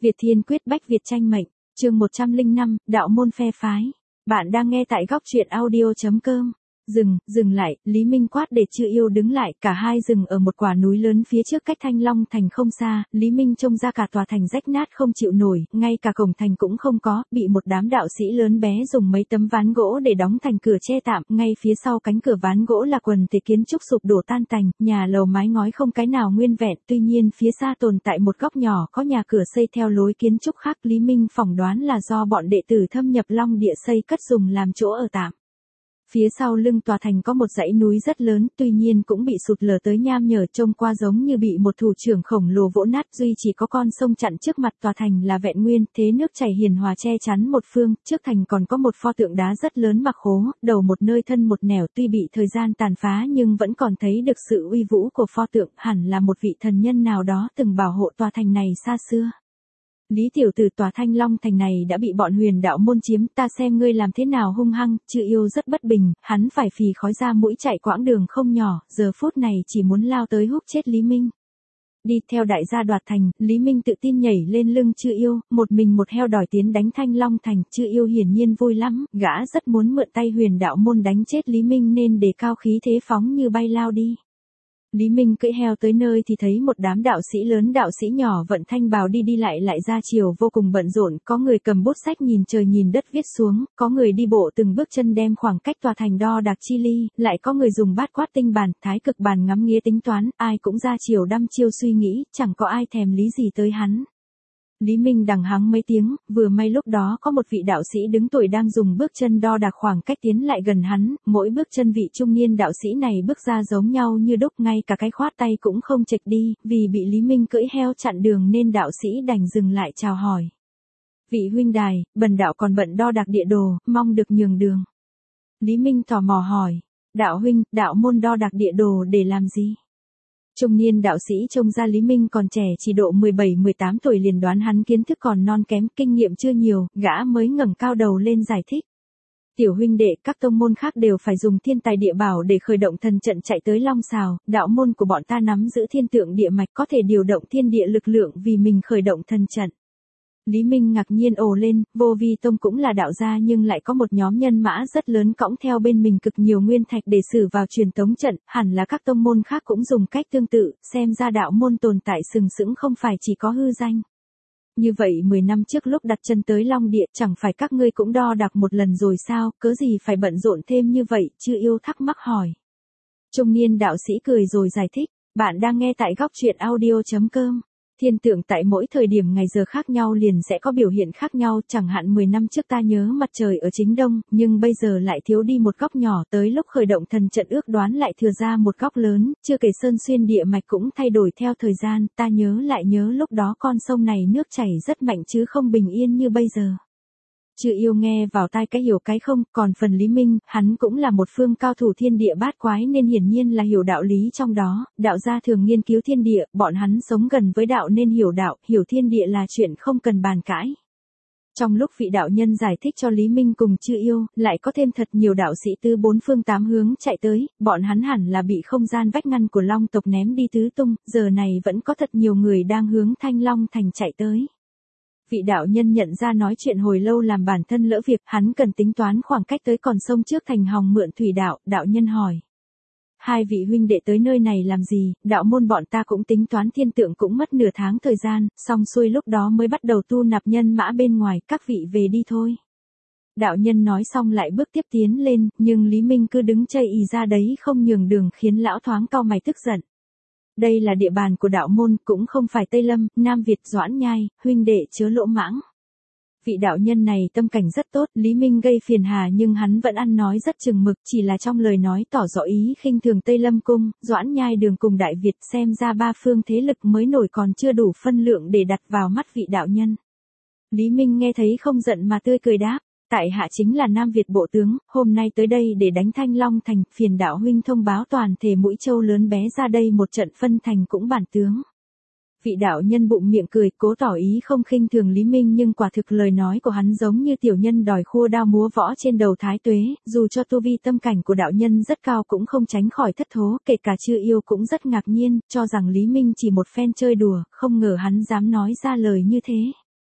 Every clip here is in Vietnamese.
Việt Thiên Quyết Bách Việt tranh mệnh, chương 105, đạo môn phe phái. Bạn đang nghe tại góc truyện audio.com. Dừng lại, Lý Minh quát để Chư Yêu đứng lại, cả hai dừng ở một quả núi lớn phía trước cách Thanh Long thành không xa, Lý Minh trông ra cả tòa thành rách nát không chịu nổi, ngay cả cổng thành cũng không có, bị một đám đạo sĩ lớn bé dùng mấy tấm ván gỗ để đóng thành cửa che tạm, ngay phía sau cánh cửa ván gỗ là quần thể kiến trúc sụp đổ tan tành, nhà lầu mái ngói không cái nào nguyên vẹn, tuy nhiên phía xa tồn tại một góc nhỏ có nhà cửa xây theo lối kiến trúc khác, Lý Minh phỏng đoán là do bọn đệ tử thâm nhập Long Địa xây cất dùng làm chỗ ở tạm. Phía sau lưng tòa thành có một dãy núi rất lớn, tuy nhiên cũng bị sụt lở tới nham nhở, trông qua giống như bị một thủ trưởng khổng lồ vỗ nát, duy chỉ có con sông chặn trước mặt tòa thành là vẹn nguyên, thế nước chảy hiền hòa che chắn một phương, trước thành còn có một pho tượng đá rất lớn mặc khố, đầu một nơi thân một nẻo, tuy bị thời gian tàn phá nhưng vẫn còn thấy được sự uy vũ của pho tượng, hẳn là một vị thần nhân nào đó từng bảo hộ tòa thành này xa xưa. Lý tiểu tử, tòa Thanh Long thành này đã bị bọn Huyền đạo môn chiếm, ta xem ngươi làm thế nào hung hăng. Chư Yêu rất bất bình, hắn phải phì khói ra mũi chạy quãng đường không nhỏ, giờ phút này chỉ muốn lao tới húc chết Lý Minh. Đi theo đại gia đoạt thành, Lý Minh tự tin nhảy lên lưng Chư Yêu, một mình một heo đòi tiến đánh Thanh Long thành. Chư Yêu hiển nhiên vui lắm, gã rất muốn mượn tay Huyền đạo môn đánh chết Lý Minh nên đề cao khí thế phóng như bay lao đi. Lý Minh cưỡi heo tới nơi thì thấy một đám đạo sĩ lớn đạo sĩ nhỏ vận thanh bào đi lại ra chiều vô cùng bận rộn, có người cầm bút sách nhìn trời nhìn đất viết xuống, có người đi bộ từng bước chân đem khoảng cách tòa thành đo đạc chi ly, lại có người dùng bát quát tinh bàn, thái cực bàn ngắm nghía tính toán, ai cũng ra chiều đăm chiêu suy nghĩ, chẳng có ai thèm lý gì tới hắn. Lý Minh đằng hắng mấy tiếng, vừa may lúc đó có một vị đạo sĩ đứng tuổi đang dùng bước chân đo đạc khoảng cách tiến lại gần hắn, mỗi bước chân vị trung niên đạo sĩ này bước ra giống nhau như đúc, ngay cả cái khoát tay cũng không chệch đi, vì bị Lý Minh cưỡi heo chặn đường nên đạo sĩ đành dừng lại chào hỏi. Vị huynh đài, bần đạo còn bận đo đạc địa đồ, mong được nhường đường. Lý Minh tò mò hỏi, đạo huynh, đạo môn đo đạc địa đồ để làm gì? Trung niên đạo sĩ trông ra Lý Minh còn trẻ, chỉ độ 17-18 tuổi, liền đoán hắn kiến thức còn non kém, kinh nghiệm chưa nhiều, gã mới ngẩng cao đầu lên giải thích. Tiểu huynh đệ, các tông môn khác đều phải dùng thiên tài địa bảo để khởi động thần trận chạy tới Long Sào, đạo môn của bọn ta nắm giữ thiên tượng địa mạch, có thể điều động thiên địa lực lượng vì mình khởi động thần trận. Lý Minh ngạc nhiên ồ lên, Vô Vi Tông cũng là đạo gia nhưng lại có một nhóm nhân mã rất lớn cõng theo bên mình cực nhiều nguyên thạch để xử vào truyền tống trận, hẳn là các tông môn khác cũng dùng cách tương tự, xem ra đạo môn tồn tại sừng sững không phải chỉ có hư danh. Như vậy 10 năm trước lúc đặt chân tới Long Địa, chẳng phải các ngươi cũng đo đạc một lần rồi sao, cớ gì phải bận rộn thêm như vậy? Chư Yêu thắc mắc hỏi. Trung niên đạo sĩ cười rồi giải thích, bạn đang nghe tại góc truyện audio.com. Thiên tượng tại mỗi thời điểm ngày giờ khác nhau liền sẽ có biểu hiện khác nhau, chẳng hạn 10 năm trước ta nhớ mặt trời ở chính đông, nhưng bây giờ lại thiếu đi một góc nhỏ, tới lúc khởi động thần trận ước đoán lại thừa ra một góc lớn, chưa kể sơn xuyên địa mạch cũng thay đổi theo thời gian, ta nhớ lúc đó con sông này nước chảy rất mạnh chứ không bình yên như bây giờ. Chư Yêu nghe vào tai cái hiểu cái không, còn phần Lý Minh, hắn cũng là một phương cao thủ thiên địa bát quái nên hiển nhiên là hiểu đạo lý trong đó, đạo gia thường nghiên cứu thiên địa, bọn hắn sống gần với đạo nên hiểu đạo, hiểu thiên địa là chuyện không cần bàn cãi. Trong lúc vị đạo nhân giải thích cho Lý Minh cùng Chư Yêu, lại có thêm thật nhiều đạo sĩ từ bốn phương tám hướng chạy tới, bọn hắn hẳn là bị không gian vách ngăn của Long tộc ném đi tứ tung, giờ này vẫn có thật nhiều người đang hướng Thanh Long thành chạy tới. Vị đạo nhân nhận ra nói chuyện hồi lâu làm bản thân lỡ việc, hắn cần tính toán khoảng cách tới còn sông trước thành hòng mượn thủy đạo, đạo nhân hỏi. Hai vị huynh đệ tới nơi này làm gì? Đạo môn bọn ta cũng tính toán thiên tượng cũng mất nửa tháng thời gian, xong xuôi lúc đó mới bắt đầu tu nạp nhân mã bên ngoài, các vị về đi thôi. Đạo nhân nói xong lại bước tiếp tiến lên, nhưng Lý Minh cứ đứng chây ì ra đấy không nhường đường khiến lão thoáng cau mày tức giận. Đây là địa bàn của đạo môn, cũng không phải Tây Lâm, Nam Việt, Doãn Nhai, huynh đệ chớ lỗ mãng. Vị đạo nhân này tâm cảnh rất tốt, Lý Minh gây phiền hà nhưng hắn vẫn ăn nói rất chừng mực, chỉ là trong lời nói tỏ rõ ý khinh thường Tây Lâm cung, Doãn Nhai đường cùng Đại Việt, xem ra ba phương thế lực mới nổi còn chưa đủ phân lượng để đặt vào mắt vị đạo nhân. Lý Minh nghe thấy không giận mà tươi cười đáp. Tại hạ chính là Nam Việt bộ tướng, hôm nay tới đây để đánh Thanh Long thành, phiền đạo huynh thông báo toàn thể mũi châu lớn bé ra đây một trận phân thành cũng bản tướng. Vị đạo nhân bụng miệng cười, cố tỏ ý không khinh thường Lý Minh nhưng quả thực lời nói của hắn giống như tiểu nhân đòi khua đao múa võ trên đầu thái tuế, dù cho tu vi tâm cảnh của đạo nhân rất cao cũng không tránh khỏi thất thố, kể cả Chư Yêu cũng rất ngạc nhiên, cho rằng Lý Minh chỉ một phen chơi đùa, không ngờ hắn dám nói ra lời như thế.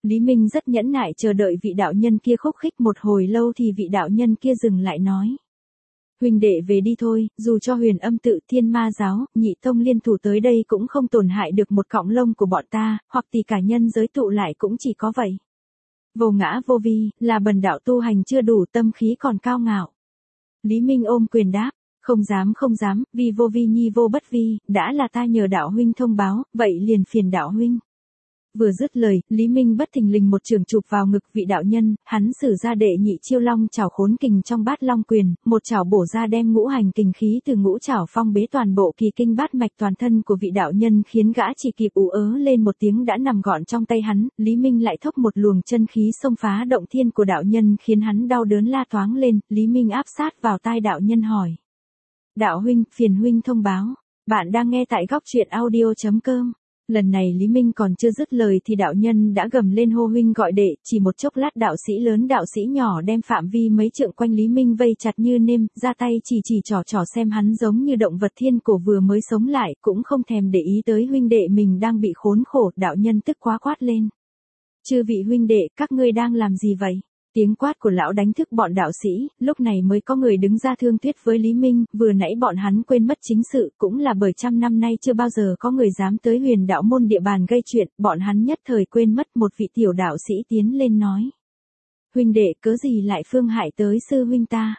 Lý Minh rất nhẫn nại chờ đợi vị đạo nhân kia khúc khích một hồi lâu thì vị đạo nhân kia dừng lại nói. Huynh đệ về đi thôi, dù cho Huyền Âm tự, Thiên Ma giáo, Nhị tông liên thủ tới đây cũng không tổn hại được một cọng lông của bọn ta, hoặc thì cả nhân giới tụ lại cũng chỉ có vậy. Vô ngã vô vi, là bần đạo tu hành chưa đủ, tâm khí còn cao ngạo. Lý Minh ôm quyền đáp, không dám, vì vô vi nhi vô bất vi, đã là ta nhờ đạo huynh thông báo, vậy liền phiền đạo huynh. Vừa dứt lời, Lý Minh bất thình lình một trường chụp vào ngực vị đạo nhân, hắn sử ra đệ nhị chiêu long chảo khốn kình trong bát long quyền, một chảo bổ ra đem ngũ hành kình khí từ ngũ chảo phong bế toàn bộ kỳ kinh bát mạch toàn thân của vị đạo nhân, khiến gã chỉ kịp ú ớ lên một tiếng đã nằm gọn trong tay hắn. Lý Minh lại thốc một luồng chân khí xông phá động thiên của đạo nhân, khiến hắn đau đớn la toáng lên. Lý Minh áp sát vào tai đạo nhân hỏi: Đạo huynh, phiền huynh thông báo. Bạn đang nghe tại Góc Truyện Audio.com. Lần này Lý Minh còn chưa dứt lời thì đạo nhân đã gầm lên hô huynh gọi đệ, chỉ một chốc lát đạo sĩ lớn đạo sĩ nhỏ đem phạm vi mấy trượng quanh Lý Minh vây chặt như nêm, ra tay chỉ trỏ xem hắn giống như động vật thiên cổ vừa mới sống lại, cũng không thèm để ý tới huynh đệ mình đang bị khốn khổ. Đạo nhân tức quá quát lên: Chư vị huynh đệ, các ngươi đang làm gì vậy? Tiếng quát của lão đánh thức bọn đạo sĩ, lúc này mới có người đứng ra thương thuyết với Lý Minh, vừa nãy bọn hắn quên mất chính sự, cũng là bởi trăm năm nay chưa bao giờ có người dám tới Huyền đạo môn địa bàn gây chuyện, bọn hắn nhất thời quên mất. Một vị tiểu đạo sĩ tiến lên nói: Huynh đệ, cớ gì lại phương hại tới sư huynh ta?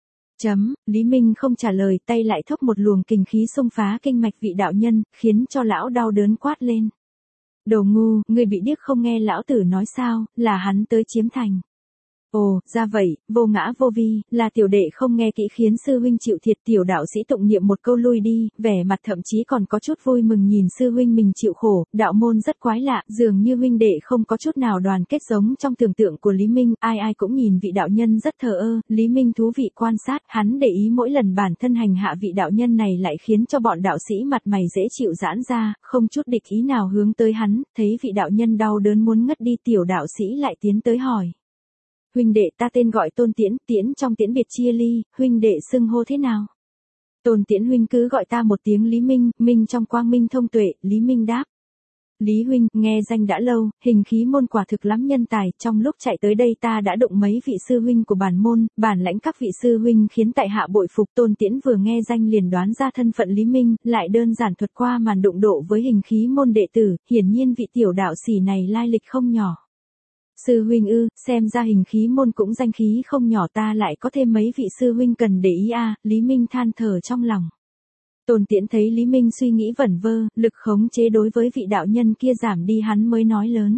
Lý Minh không trả lời, tay lại thốc một luồng kình khí xông phá kinh mạch vị đạo nhân, khiến cho lão đau đớn quát lên: Đồ ngu, ngươi bị điếc không nghe lão tử nói sao, là hắn tới chiếm thành. Ồ, ra vậy, vô ngã vô vi, là tiểu đệ không nghe kỹ khiến sư huynh chịu thiệt. Tiểu đạo sĩ tụng niệm một câu lui đi, vẻ mặt thậm chí còn có chút vui mừng nhìn sư huynh mình chịu khổ. Đạo môn rất quái lạ, dường như huynh đệ không có chút nào đoàn kết giống trong tưởng tượng của Lý Minh, ai cũng nhìn vị đạo nhân rất thờ ơ. Lý Minh thú vị quan sát, hắn để ý mỗi lần bản thân hành hạ vị đạo nhân này lại khiến cho bọn đạo sĩ mặt mày dễ chịu giãn ra, không chút địch ý nào hướng tới hắn. Thấy vị đạo nhân đau đớn muốn ngất đi, tiểu đạo sĩ lại tiến tới hỏi: Huynh đệ, ta tên gọi Tôn Tiễn, Tiễn trong tiễn biệt chia ly, huynh đệ xưng hô thế nào? Tôn Tiễn huynh cứ gọi ta một tiếng Lý Minh, Minh trong quang minh thông tuệ. Lý Minh đáp: Lý huynh, nghe danh đã lâu, hình khí môn quả thực lắm nhân tài, trong lúc chạy tới đây ta đã đụng mấy vị sư huynh của bản môn, bản lãnh các vị sư huynh khiến tại hạ bội phục. Tôn Tiễn vừa nghe danh liền đoán ra thân phận Lý Minh, lại đơn giản thuật qua màn đụng độ với hình khí môn đệ tử, hiển nhiên vị tiểu đạo sĩ này lai lịch không nhỏ. Sư huynh ư, xem ra hình khí môn cũng danh khí không nhỏ, ta lại có thêm mấy vị sư huynh cần để ý a. Lý Minh than thở trong lòng. Tôn Tiễn thấy Lý Minh suy nghĩ vẩn vơ, lực khống chế đối với vị đạo nhân kia giảm đi, hắn mới nói lớn: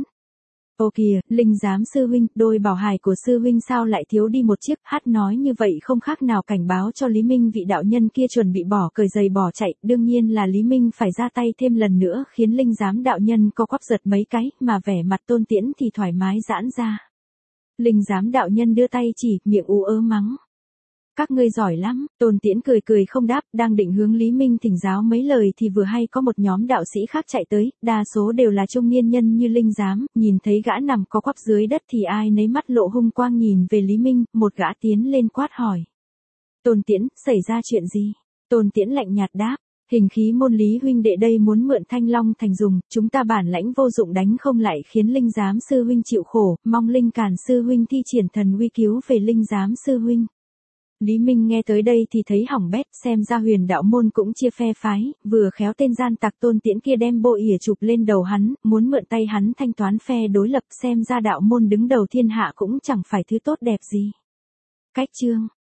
Ô kìa, Linh giám sư huynh, đôi bảo hài của sư huynh sao lại thiếu đi một chiếc? Hát nói như vậy không khác nào cảnh báo cho Lý Minh vị đạo nhân kia chuẩn bị bỏ cởi giày bỏ chạy. Đương nhiên là Lý Minh phải ra tay thêm lần nữa, khiến linh giám đạo nhân co quắp giật mấy cái, mà vẻ mặt Tôn Tiễn thì thoải mái giãn ra. Linh giám đạo nhân đưa tay chỉ, miệng ú ớ mắng: Các ngươi giỏi lắm. Tôn Tiễn cười không đáp, đang định hướng Lý Minh thỉnh giáo mấy lời thì vừa hay có một nhóm đạo sĩ khác chạy tới, đa số đều là trung niên nhân như linh giám, nhìn thấy gã nằm co quắp dưới đất thì ai nấy mắt lộ hung quang nhìn về Lý Minh. Một gã tiến lên quát hỏi: Tôn Tiễn, xảy ra chuyện gì? Tôn Tiễn lạnh nhạt đáp: Hình khí môn Lý huynh đệ đây muốn mượn Thanh Long thành dùng, chúng ta bản lãnh vô dụng đánh không lại, khiến linh giám sư huynh chịu khổ, mong linh càn sư huynh thi triển thần uy cứu về linh giám sư huynh. Lý Minh nghe tới đây thì thấy hỏng bét, xem ra Huyền đạo môn cũng chia phe phái, vừa khéo tên gian tặc Tôn Tiễn kia đem bội ỉa chụp lên đầu hắn, muốn mượn tay hắn thanh toán phe đối lập, xem ra đạo môn đứng đầu thiên hạ cũng chẳng phải thứ tốt đẹp gì. Cách chương